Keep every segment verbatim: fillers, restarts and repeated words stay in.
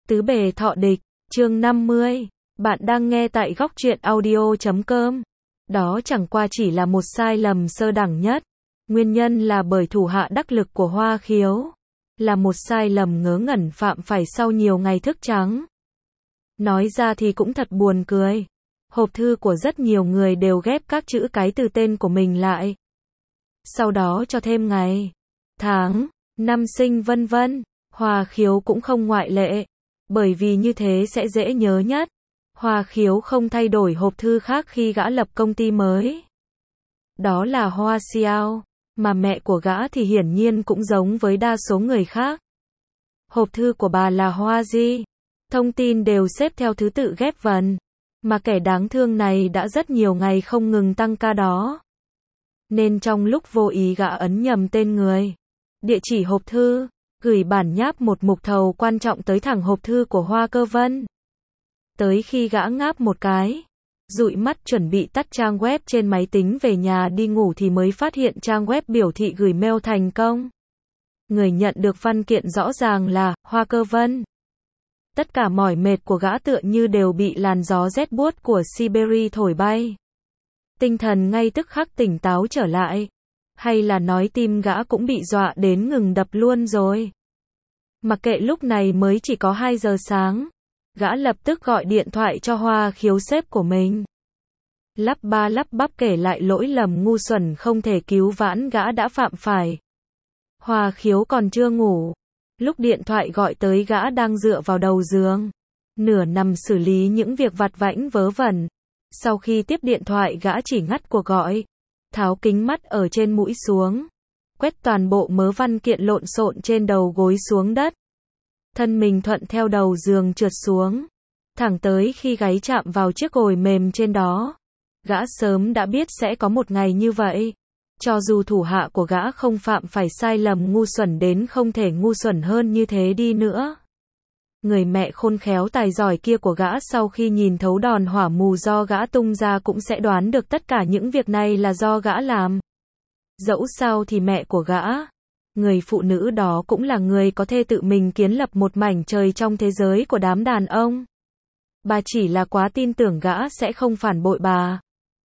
Tứ bề thọ địch, chương năm mươi. Bạn đang nghe tại góc truyện audio chấm com. Đó chẳng qua chỉ là một sai lầm sơ đẳng nhất. Nguyên nhân là bởi thủ hạ đắc lực của Hoa Khiếu. Là một sai lầm ngớ ngẩn phạm phải sau nhiều ngày thức trắng. Nói ra thì cũng thật buồn cười. Hộp thư của rất nhiều người đều ghép các chữ cái từ tên của mình lại. Sau đó cho thêm ngày, tháng, năm sinh vân vân. Hoa Khiếu cũng không ngoại lệ. Bởi vì như thế sẽ dễ nhớ nhất. Hoa Khiếu không thay đổi hộp thư khác khi gã lập công ty mới. Đó là Hoa Xiao, mà mẹ của gã thì hiển nhiên cũng giống với đa số người khác. Hộp thư của bà là Hoa Di. Thông tin đều xếp theo thứ tự ghép vần. Mà kẻ đáng thương này đã rất nhiều ngày không ngừng tăng ca đó. Nên trong lúc vô ý gã ấn nhầm tên người, địa chỉ hộp thư, gửi bản nháp một mục thầu quan trọng tới thẳng hộp thư của Hoa Cơ Vân. Tới khi gã ngáp một cái, dụi mắt chuẩn bị tắt trang web trên máy tính về nhà đi ngủ thì mới phát hiện trang web biểu thị gửi mail thành công. Người nhận được văn kiện rõ ràng là Hoa Cơ Vân. Tất cả mỏi mệt của gã tựa như đều bị làn gió rét buốt của Siberia thổi bay. Tinh thần ngay tức khắc tỉnh táo trở lại. Hay là nói tim gã cũng bị dọa đến ngừng đập luôn rồi. Mặc kệ lúc này mới chỉ có hai giờ sáng. Gã lập tức gọi điện thoại cho Hoa Khiếu sếp của mình. Lắp ba lắp bắp kể lại lỗi lầm ngu xuẩn không thể cứu vãn gã đã phạm phải. Hoa Khiếu còn chưa ngủ. Lúc điện thoại gọi tới gã đang dựa vào đầu giường. Nửa nằm xử lý những việc vặt vãnh vớ vẩn. Sau khi tiếp điện thoại gã chỉ ngắt cuộc gọi. Tháo kính mắt ở trên mũi xuống. Quét toàn bộ mớ văn kiện lộn xộn trên đầu gối xuống đất. Thân mình thuận theo đầu giường trượt xuống. Thẳng tới khi gáy chạm vào chiếc gối mềm trên đó. Gã sớm đã biết sẽ có một ngày như vậy. Cho dù thủ hạ của gã không phạm phải sai lầm ngu xuẩn đến không thể ngu xuẩn hơn như thế đi nữa. Người mẹ khôn khéo tài giỏi kia của gã sau khi nhìn thấu đòn hỏa mù do gã tung ra cũng sẽ đoán được tất cả những việc này là do gã làm. Dẫu sao thì mẹ của gã, người phụ nữ đó cũng là người có thể tự mình kiến lập một mảnh trời trong thế giới của đám đàn ông. Bà chỉ là quá tin tưởng gã sẽ không phản bội bà.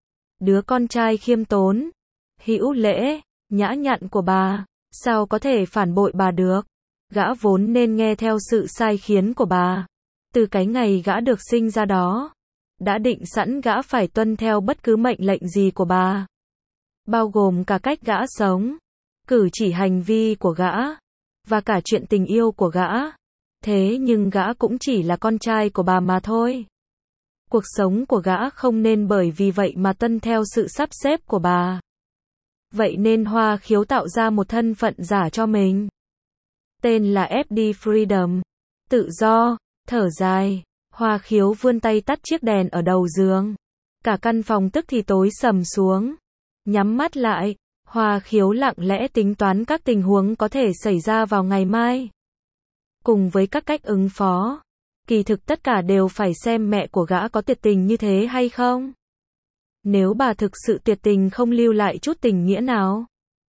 Đứa con trai khiêm tốn, hữu lễ, nhã nhặn của bà, sao có thể phản bội bà được? Gã vốn nên nghe theo sự sai khiến của bà. Từ cái ngày gã được sinh ra đó, đã định sẵn gã phải tuân theo bất cứ mệnh lệnh gì của bà. Bao gồm cả cách gã sống, cử chỉ hành vi của gã, và cả chuyện tình yêu của gã. Thế nhưng gã cũng chỉ là con trai của bà mà thôi. Cuộc sống của gã không nên bởi vì vậy mà tuân theo sự sắp xếp của bà. Vậy nên Hoa Khiếu tạo ra một thân phận giả cho mình. Tên là ép đê Freedom. Tự do. Thở dài. Hoa Khiếu vươn tay tắt chiếc đèn ở đầu giường. Cả căn phòng tức thì tối sầm xuống. Nhắm mắt lại. Hoa Khiếu lặng lẽ tính toán các tình huống có thể xảy ra vào ngày mai. Cùng với các cách ứng phó. Kỳ thực tất cả đều phải xem mẹ của gã có tuyệt tình như thế hay không. Nếu bà thực sự tuyệt tình không lưu lại chút tình nghĩa nào.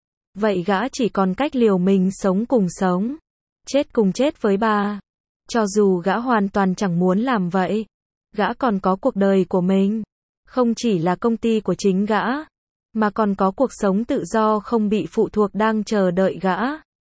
Vậy gã chỉ còn cách liều mình sống cùng sống. Chết cùng chết với bà. Cho dù gã hoàn toàn chẳng muốn làm vậy. Gã còn có cuộc đời của mình. Không chỉ là công ty của chính gã. Mà còn có cuộc sống tự do không bị phụ thuộc đang chờ đợi gã.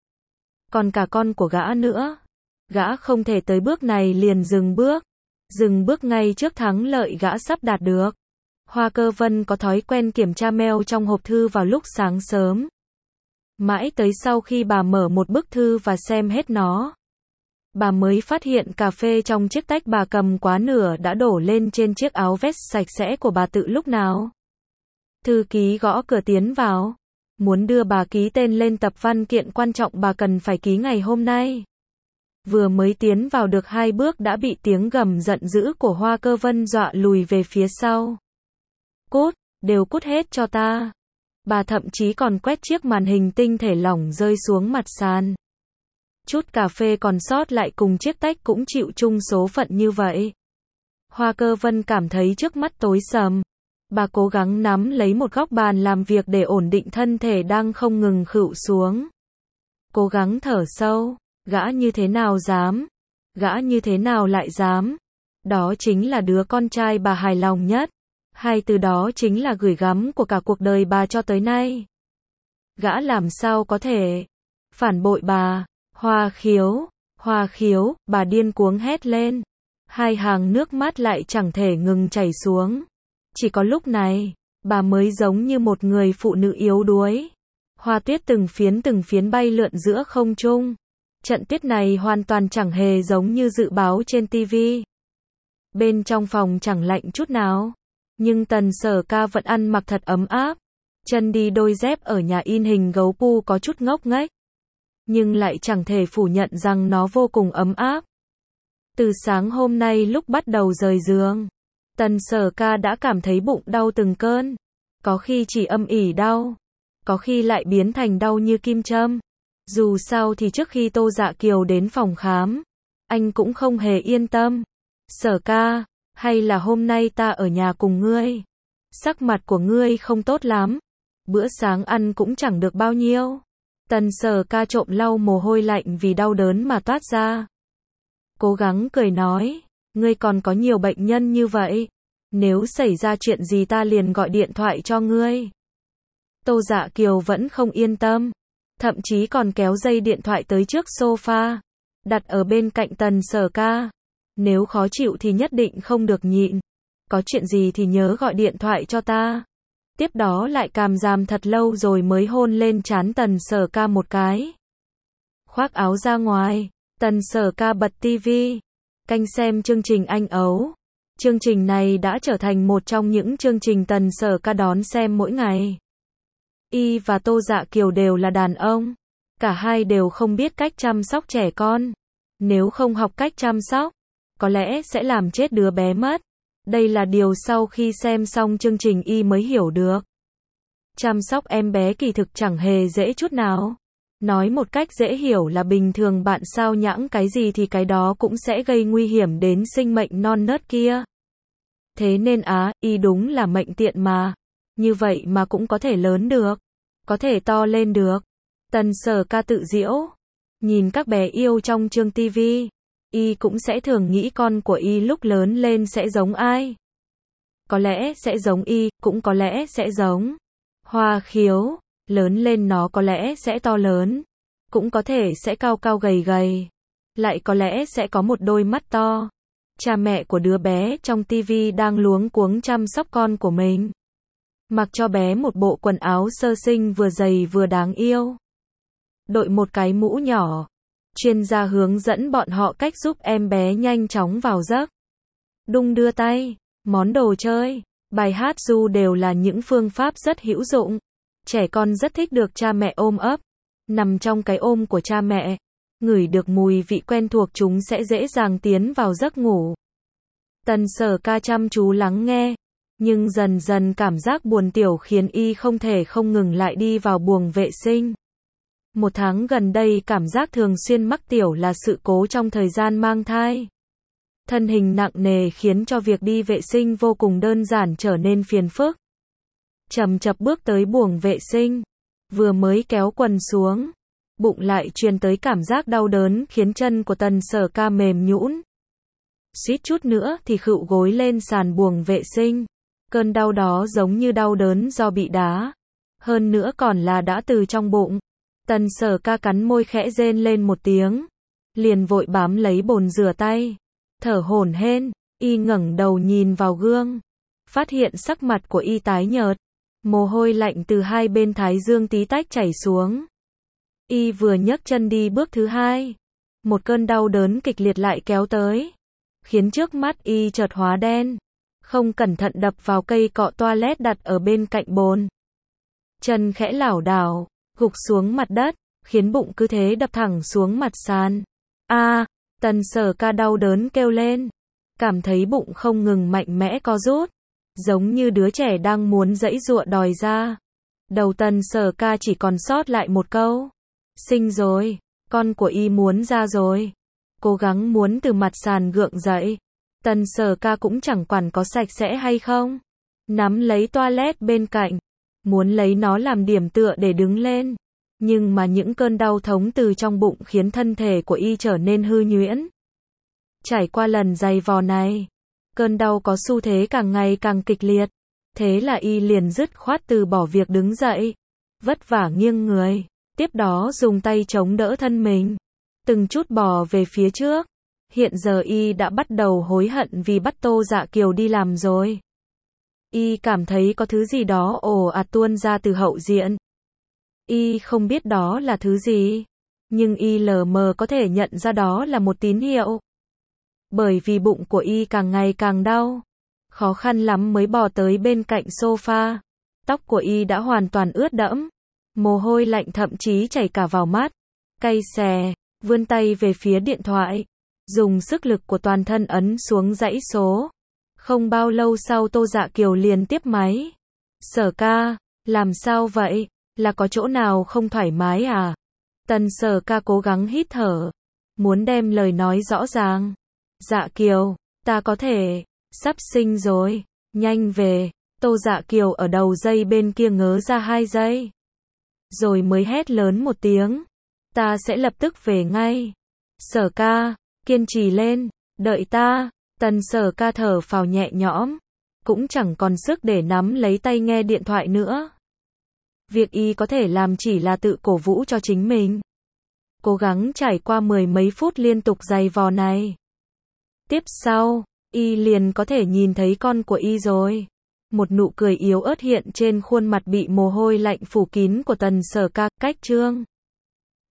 Còn cả con của gã nữa. Gã không thể tới bước này liền dừng bước. Dừng bước ngay trước thắng lợi gã sắp đạt được. Hoa Cơ Vân có thói quen kiểm tra mail trong hộp thư vào lúc sáng sớm. Mãi tới sau khi bà mở một bức thư và xem hết nó, bà mới phát hiện cà phê trong chiếc tách bà cầm quá nửa đã đổ lên trên chiếc áo vest sạch sẽ của bà tự lúc nào. Thư ký gõ cửa tiến vào. Muốn đưa bà ký tên lên tập văn kiện quan trọng bà cần phải ký ngày hôm nay. Vừa mới tiến vào được hai bước đã bị tiếng gầm giận dữ của Hoa Cơ Vân dọa lùi về phía sau. Cút, đều cút hết cho ta. Bà thậm chí còn quét chiếc màn hình tinh thể lỏng rơi xuống mặt sàn. Chút cà phê còn sót lại cùng chiếc tách cũng chịu chung số phận như vậy. Hoa Cơ Vân cảm thấy trước mắt tối sầm. Bà cố gắng nắm lấy một góc bàn làm việc để ổn định thân thể đang không ngừng khuỵu xuống. Cố gắng thở sâu. Gã như thế nào dám? Gã như thế nào lại dám? Đó chính là đứa con trai bà hài lòng nhất. Hai từ đó chính là gửi gắm của cả cuộc đời bà cho tới nay. Gã làm sao có thể phản bội bà? Hoa Khiếu, Hoa Khiếu, bà điên cuống hét lên. Hai hàng nước mắt lại chẳng thể ngừng chảy xuống. Chỉ có lúc này, bà mới giống như một người phụ nữ yếu đuối. Hoa tuyết từng phiến từng phiến bay lượn giữa không trung. Trận tuyết này hoàn toàn chẳng hề giống như dự báo trên ti vi. Bên trong phòng chẳng lạnh chút nào. Nhưng Tần Sở Ca vẫn ăn mặc thật ấm áp. Chân đi đôi dép ở nhà in hình gấu pu có chút ngốc nghếch. Nhưng lại chẳng thể phủ nhận rằng nó vô cùng ấm áp. Từ sáng hôm nay lúc bắt đầu rời giường, Tần Sở Ca đã cảm thấy bụng đau từng cơn. Có khi chỉ âm ỉ đau, có khi lại biến thành đau như kim châm. Dù sao thì trước khi Tô Dạ Kiều đến phòng khám, anh cũng không hề yên tâm. Sở Ca, hay là hôm nay ta ở nhà cùng ngươi? Sắc mặt của ngươi không tốt lắm. Bữa sáng ăn cũng chẳng được bao nhiêu. Tần Sở Ca trộm lau mồ hôi lạnh vì đau đớn mà toát ra. Cố gắng cười nói, ngươi còn có nhiều bệnh nhân như vậy. Nếu xảy ra chuyện gì ta liền gọi điện thoại cho ngươi. Tô Dạ Kiều vẫn không yên tâm. Thậm chí còn kéo dây điện thoại tới trước sofa, đặt ở bên cạnh Tần Sở Ca. Nếu khó chịu thì nhất định không được nhịn. Có chuyện gì thì nhớ gọi điện thoại cho ta. Tiếp đó lại càm ràm thật lâu rồi mới hôn lên trán Tần Sở Ca một cái. Khoác áo ra ngoài, Tần Sở Ca bật tivi, canh xem chương trình Anh Ấu. Chương trình này đã trở thành một trong những chương trình Tần Sở Ca đón xem mỗi ngày. Y và Tô Dạ Kiều đều là đàn ông. Cả hai đều không biết cách chăm sóc trẻ con. Nếu không học cách chăm sóc, có lẽ sẽ làm chết đứa bé mất. Đây là điều sau khi xem xong chương trình Y mới hiểu được. Chăm sóc em bé kỳ thực chẳng hề dễ chút nào. Nói một cách dễ hiểu là bình thường bạn sao nhãng cái gì thì cái đó cũng sẽ gây nguy hiểm đến sinh mệnh non nớt kia. Thế nên á, Y đúng là mệnh tiện mà. Như vậy mà cũng có thể lớn được. Có thể to lên được. Tần Sở Ca tự giễu. Nhìn các bé yêu trong chương tivi, Y cũng sẽ thường nghĩ con của Y lúc lớn lên sẽ giống ai. Có lẽ sẽ giống Y, cũng có lẽ sẽ giống Hoa Khiếu. Lớn lên nó có lẽ sẽ to lớn, cũng có thể sẽ cao cao gầy gầy, lại có lẽ sẽ có một đôi mắt to. Cha mẹ của đứa bé trong tivi đang luống cuống chăm sóc con của mình. Mặc cho bé một bộ quần áo sơ sinh vừa dày vừa đáng yêu. Đội một cái mũ nhỏ. Chuyên gia hướng dẫn bọn họ cách giúp em bé nhanh chóng vào giấc. Đung đưa tay, món đồ chơi, bài hát ru đều là những phương pháp rất hữu dụng. Trẻ con rất thích được cha mẹ ôm ấp, nằm trong cái ôm của cha mẹ, ngửi được mùi vị quen thuộc chúng sẽ dễ dàng tiến vào giấc ngủ. Tần Sở Ca chăm chú lắng nghe, nhưng dần dần cảm giác buồn tiểu khiến Y không thể không ngừng lại đi vào buồng vệ sinh. Một tháng gần đây cảm giác thường xuyên mắc tiểu là sự cố trong thời gian mang thai. Thân hình nặng nề khiến cho việc đi vệ sinh vô cùng đơn giản trở nên phiền phức. Chậm chậm bước tới buồng vệ sinh, vừa mới kéo quần xuống, bụng lại truyền tới cảm giác đau đớn khiến chân của Tần Sở Ca mềm nhũn. Suýt chút nữa thì khựu gối lên sàn buồng vệ sinh. Cơn đau đó giống như đau đớn do bị đá. Hơn nữa còn là đã từ trong bụng. Tần Sở Ca cắn môi khẽ rên lên một tiếng. Liền vội bám lấy bồn rửa tay. Thở hổn hển, Y ngẩng đầu nhìn vào gương. Phát hiện sắc mặt của Y tái nhợt. Mồ hôi lạnh từ hai bên thái dương tí tách chảy xuống. Y vừa nhấc chân đi bước thứ hai. Một cơn đau đớn kịch liệt lại kéo tới. Khiến trước mắt Y chợt hóa đen. Không cẩn thận đập vào cây cọ toilet đặt ở bên cạnh bồn. Chân khẽ lảo đảo, gục xuống mặt đất, khiến bụng cứ thế đập thẳng xuống mặt sàn. A, à, Tần Sở Ca đau đớn kêu lên. Cảm thấy bụng không ngừng mạnh mẽ co rút. Giống như đứa trẻ đang muốn giãy giụa đòi ra. Đầu Tần Sở Ca chỉ còn sót lại một câu. Sinh rồi, con của Y muốn ra rồi. Cố gắng muốn từ mặt sàn gượng dậy. Tần Sở Ca cũng chẳng quản có sạch sẽ hay không. Nắm lấy toilet bên cạnh. Muốn lấy nó làm điểm tựa để đứng lên. Nhưng mà những cơn đau thống từ trong bụng khiến thân thể của Y trở nên hư nhuyễn. Trải qua lần giày vò này, cơn đau có xu thế càng ngày càng kịch liệt. Thế là y liền dứt khoát từ bỏ việc đứng dậy, vất vả nghiêng người, tiếp đó dùng tay chống đỡ thân mình, từng chút bò về phía trước. Hiện giờ y đã bắt đầu hối hận vì bắt Tô Dạ Kiều đi làm rồi. Y cảm thấy có thứ gì đó ồ ạt tuôn ra từ hậu diện. Y không biết đó là thứ gì, nhưng y lờ mờ có thể nhận ra đó là một tín hiệu. Bởi vì bụng của y càng ngày càng đau, khó khăn lắm mới bò tới bên cạnh sofa. Tóc của y đã hoàn toàn ướt đẫm, mồ hôi lạnh thậm chí chảy cả vào mắt. Cay xè, vươn tay về phía điện thoại, dùng sức lực của toàn thân ấn xuống dãy số. Không bao lâu sau Tô Dạ Kiều liền tiếp máy. Sở ca, làm sao vậy? Là có chỗ nào không thoải mái à? Tần Sở ca cố gắng hít thở, muốn đem lời nói rõ ràng. Dạ Kiều, ta có thể, sắp sinh rồi, nhanh về. Tô Dạ Kiều ở đầu dây bên kia ngớ ra hai giây, rồi mới hét lớn một tiếng. Ta sẽ lập tức về ngay. Sở ca, kiên trì lên, đợi ta. Tần Sở ca thở phào nhẹ nhõm, cũng chẳng còn sức để nắm lấy tay nghe điện thoại nữa. Việc y có thể làm chỉ là tự cổ vũ cho chính mình, cố gắng trải qua mười mấy phút liên tục giày vò này. Tiếp sau, y liền có thể nhìn thấy con của y rồi. Một nụ cười yếu ớt hiện trên khuôn mặt bị mồ hôi lạnh phủ kín của Tần Sở ca. Cách chương